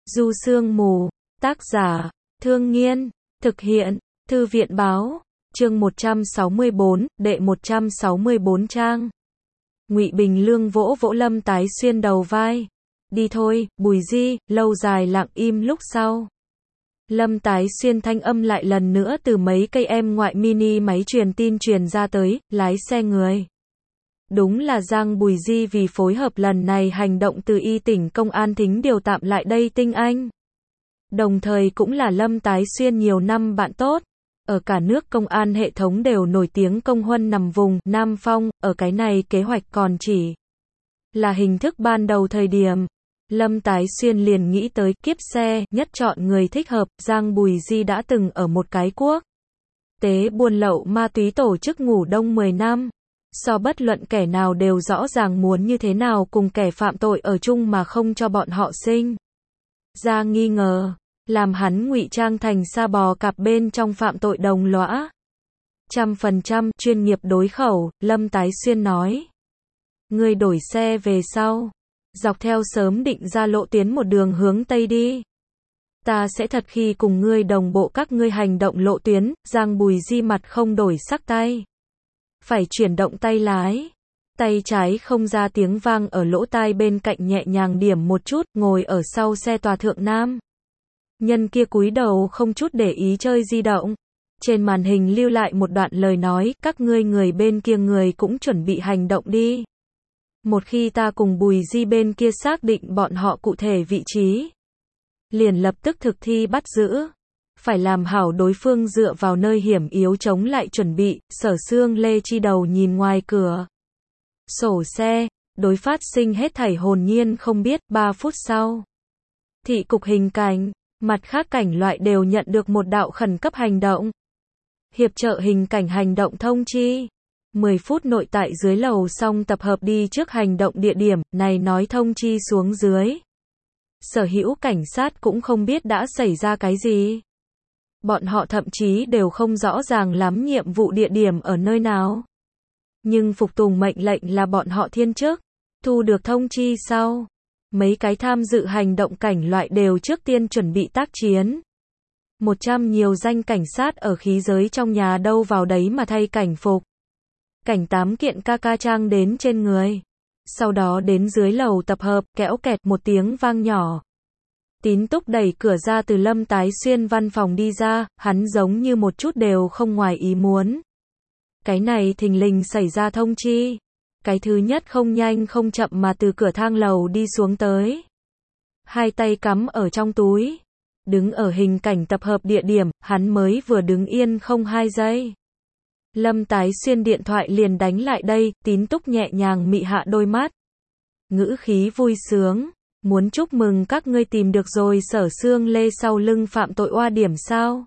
Du Sương Mù, tác giả, Thương Nghiên, thực hiện, Thư viện báo, chương 164, đệ 164 trang. Ngụy Bình Lương vỗ vỗ Lâm Tái Xuyên đầu vai. Đi thôi, Bùi Di, lâu dài lặng im lúc sau. Lâm Tái Xuyên thanh âm lại lần nữa từ mấy cây em ngoại mini máy truyền tin truyền ra tới, lái xe người. Đúng là Giang Bùi Di vì phối hợp lần này hành động từ y tỉnh công an thính điều tạm lại đây tinh anh. Đồng thời cũng là Lâm Tái Xuyên nhiều năm bạn tốt. Ở cả nước công an hệ thống đều nổi tiếng công huân nằm vùng Nam Phong, ở cái này kế hoạch còn chỉ là hình thức ban đầu thời điểm. Lâm Tái Xuyên liền nghĩ tới kiếp xe, nhất chọn người thích hợp, Giang Bùi Di đã từng ở một cái quốc tế buôn lậu ma túy tổ chức ngủ đông 10 năm. So bất luận kẻ nào đều rõ ràng muốn như thế nào cùng kẻ phạm tội ở chung mà không cho bọn họ sinh ra nghi ngờ, làm hắn ngụy trang thành sa bò cạp bên trong phạm tội đồng lõa. 100% chuyên nghiệp đối khẩu, Lâm Tái Xuyên nói. Ngươi đổi xe về sau, dọc theo sớm định ra lộ tuyến một đường hướng Tây đi. Ta sẽ thật khi cùng ngươi đồng bộ các ngươi hành động lộ tuyến. Giang Bùi Di mặt không đổi sắc tay. Phải chuyển động tay lái. Tay trái không ra tiếng vang ở lỗ tai bên cạnh nhẹ nhàng điểm một chút, ngồi ở sau xe tòa thượng nam. Nhân kia cúi đầu không chút để ý chơi di động. Trên màn hình lưu lại một đoạn lời nói, các ngươi người bên kia người cũng chuẩn bị hành động đi. Một khi ta cùng Bùi Di bên kia xác định bọn họ cụ thể vị trí, liền lập tức thực thi bắt giữ. Phải làm hảo đối phương dựa vào nơi hiểm yếu chống lại chuẩn bị. Sở Xương Lê chi đầu nhìn ngoài cửa sổ xe, đối phát sinh hết thảy hồn nhiên không biết. 3 phút sau, thị cục hình cảnh, mặt khác cảnh loại đều nhận được một đạo khẩn cấp hành động. Hiệp trợ hình cảnh hành động thông chi. 10 phút nội tại dưới lầu xong tập hợp đi trước hành động địa điểm, này nói thông chi xuống dưới. Sở hữu cảnh sát cũng không biết đã xảy ra cái gì. Bọn họ thậm chí đều không rõ ràng lắm nhiệm vụ địa điểm ở nơi nào. Nhưng phục tùng mệnh lệnh là bọn họ thiên chức. Thu được thông chi sau, mấy cái tham dự hành động cảnh loại đều trước tiên chuẩn bị tác chiến. 100 nhiều danh cảnh sát ở khí giới trong nhà đâu vào đấy mà thay cảnh phục. Cảnh 8 kiện ca trang đến trên người. Sau đó đến dưới lầu tập hợp, kẽo kẹt một tiếng vang nhỏ. Tín Túc đẩy cửa ra từ Lâm Tái Xuyên văn phòng đi ra, hắn giống như một chút đều không ngoài ý muốn. Cái này thình lình xảy ra thông chi. Cái thứ nhất không nhanh không chậm mà từ cửa thang lầu đi xuống tới. Hai tay cắm ở trong túi. Đứng ở hình cảnh tập hợp địa điểm, hắn mới vừa đứng yên không 2 giây. Lâm Tái Xuyên điện thoại liền đánh lại đây, Tín Túc nhẹ nhàng mị hạ đôi mắt. Ngữ khí vui sướng. Muốn chúc mừng các ngươi tìm được rồi Sở Xương Lê sau lưng phạm tội oa điểm sao?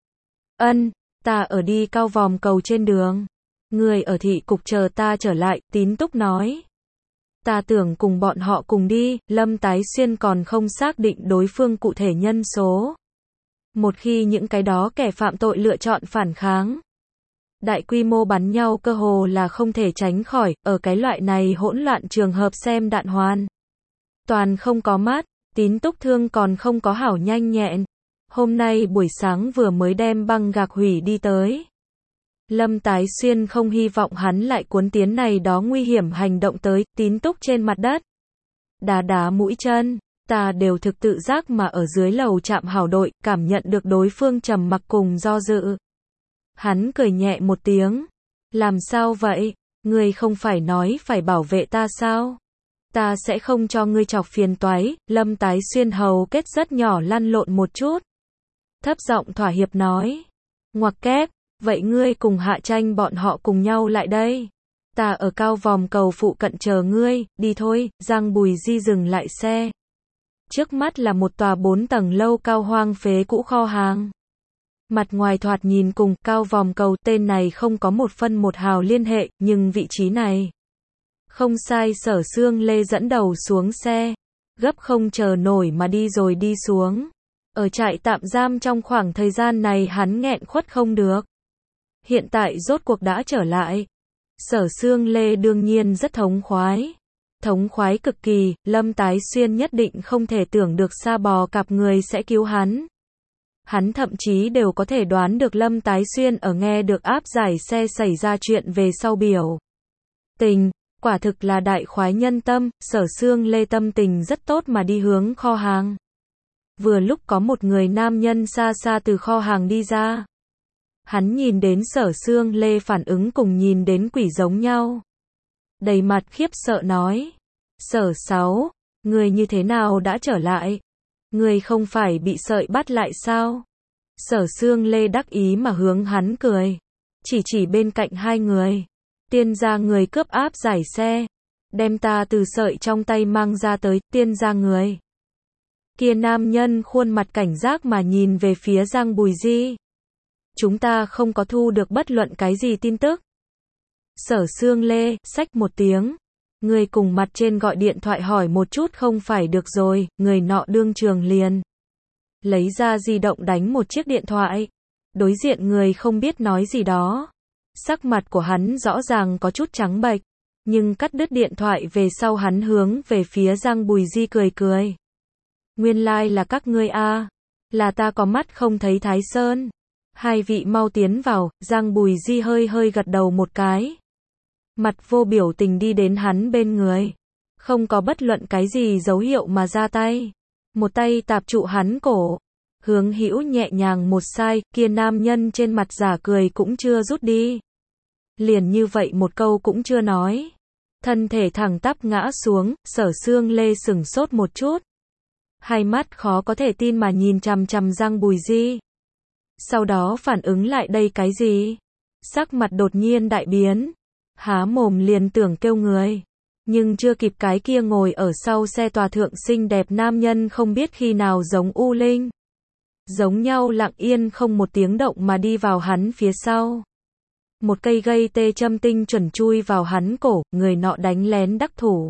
Ân, ta ở đi Cao Vòm Cầu trên đường. Người ở thị cục chờ ta trở lại, Tín Túc nói. Ta tưởng cùng bọn họ cùng đi. Lâm Tái Xuyên còn không xác định đối phương cụ thể nhân số. Một khi những cái đó kẻ phạm tội lựa chọn phản kháng, đại quy mô bắn nhau cơ hồ là không thể tránh khỏi. Ở cái loại này hỗn loạn trường hợp xem đạn hoàn toàn không có mát, Tín Túc thương còn không có hảo nhanh nhẹn. Hôm nay buổi sáng vừa mới đem băng gạc hủy đi tới. Lâm Tái Xuyên không hy vọng hắn lại cuốn tiến này đó nguy hiểm hành động tới. Tín Túc trên mặt đất đá mũi chân, ta đều thực tự giác mà ở dưới lầu chạm hảo đội, cảm nhận được đối phương trầm mặc cùng do dự. Hắn cười nhẹ một tiếng. Làm sao vậy? Ngươi không phải nói phải bảo vệ ta sao? Ta sẽ không cho ngươi chọc phiền toái. Lâm Tái Xuyên hầu kết rất nhỏ lăn lộn một chút. Thấp giọng thỏa hiệp nói. Ngoặc kép, vậy ngươi cùng Hạ Tranh bọn họ cùng nhau lại đây. Ta ở Cao Vòm Cầu phụ cận chờ ngươi, đi thôi. Giang Bùi Di dừng lại xe. Trước mắt là một tòa 4 tầng lâu cao hoang phế cũ kho hàng. Mặt ngoài thoạt nhìn cùng Cao Vòm Cầu tên này không có một phân một hào liên hệ, nhưng vị trí này không sai. Sở Xương Lê dẫn đầu xuống xe, gấp không chờ nổi mà đi rồi đi xuống. Ở trại tạm giam trong khoảng thời gian này hắn nghẹn khuất không được. Hiện tại rốt cuộc đã trở lại. Sở Xương Lê đương nhiên rất thống khoái. Thống khoái cực kỳ, Lâm Tái Xuyên nhất định không thể tưởng được Sa Bò Cạp người sẽ cứu hắn. Hắn thậm chí đều có thể đoán được Lâm Tái Xuyên ở nghe được áp giải xe xảy ra chuyện về sau biểu tình, quả thực là đại khoái nhân tâm, Sở Xương Lê tâm tình rất tốt mà đi hướng kho hàng. Vừa lúc có một người nam nhân xa xa từ kho hàng đi ra. Hắn nhìn đến Sở Xương Lê phản ứng cùng nhìn đến quỷ giống nhau. Đầy mặt khiếp sợ nói. Sở Sáu, người như thế nào đã trở lại? Người không phải bị sợi bắt lại sao? Sở Xương Lê đắc ý mà hướng hắn cười. Chỉ bên cạnh hai người. Tiên gia người cướp áp giải xe. Đem ta từ sợi trong tay mang ra tới, tiên gia người. Kia nam nhân khuôn mặt cảnh giác mà nhìn về phía Giang Bùi Di. Chúng ta không có thu được bất luận cái gì tin tức. Sở Xương Lê, xách một tiếng. Người cùng mặt trên gọi điện thoại hỏi một chút không phải được rồi, người nọ đương trường liền. Lấy ra di động đánh một chiếc điện thoại. Đối diện người không biết nói gì đó. Sắc mặt của hắn rõ ràng có chút trắng bệch. Nhưng cắt đứt điện thoại về sau hắn hướng về phía Giang Bùi Di cười cười. Nguyên lai là các ngươi a, là ta có mắt không thấy Thái Sơn. Hai vị mau tiến vào, Giang Bùi Di hơi gật đầu một cái. Mặt vô biểu tình đi đến hắn bên người. Không có bất luận cái gì dấu hiệu mà ra tay. Một tay tạp trụ hắn cổ. Hướng hữu nhẹ nhàng một sai, kia nam nhân trên mặt giả cười cũng chưa rút đi. Liền như vậy một câu cũng chưa nói. Thân thể thẳng tắp ngã xuống, Sở Xương Lê sửng sốt một chút. Hai mắt khó có thể tin mà nhìn chằm chằm Giang Bùi Di. Sau đó phản ứng lại đây cái gì? Sắc mặt đột nhiên đại biến. Há mồm liền tưởng kêu người. Nhưng chưa kịp cái kia ngồi ở sau xe tòa thượng xinh đẹp nam nhân không biết khi nào giống U Linh. Giống nhau lặng yên không một tiếng động mà đi vào hắn phía sau. Một cây gây tê châm tinh chuẩn chui vào hắn cổ, người nọ đánh lén đắc thủ.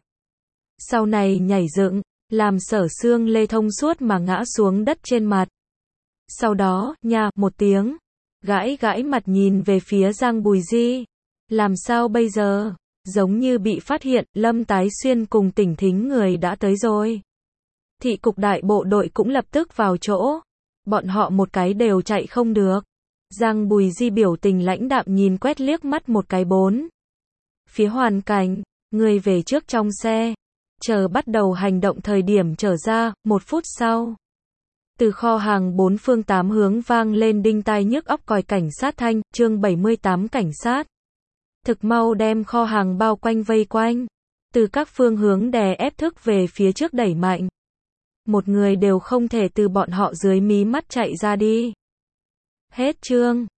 Sau này nhảy dựng, làm Sở Xương Lê thông suốt mà ngã xuống đất trên mặt. Sau đó, nha, một tiếng, gãi mặt nhìn về phía Giang Bùi Di. Làm sao bây giờ? Giống như bị phát hiện, Lâm Tái Xuyên cùng Tỉnh Thính người đã tới rồi. Thị cục đại bộ đội cũng lập tức vào chỗ. Bọn họ một cái đều chạy không được. Giang Bùi Di biểu tình lãnh đạm nhìn quét liếc mắt một cái bốn. Phía hoàn cảnh, người về trước trong xe. Chờ bắt đầu hành động thời điểm trở ra, 1 phút sau. Từ kho hàng 4 phương 8 hướng vang lên đinh tai nhức óc còi cảnh sát thanh, chương 78 cảnh sát. Thực mau đem kho hàng bao quanh vây quanh. Từ các phương hướng đè ép thức về phía trước đẩy mạnh. Một người đều không thể từ bọn họ dưới mí mắt chạy ra đi. Hết chương.